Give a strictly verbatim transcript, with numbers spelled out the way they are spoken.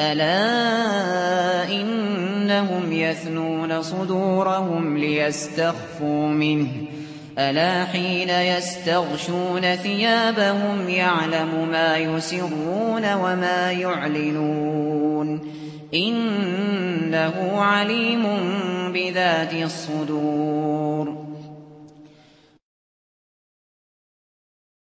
ألا إنهم يثنون صدورهم ليستخفوا منه ألا حين يستغشون ثيابهم يعلم ما يسرون وما يعلنون إنه عليم بذات الصدور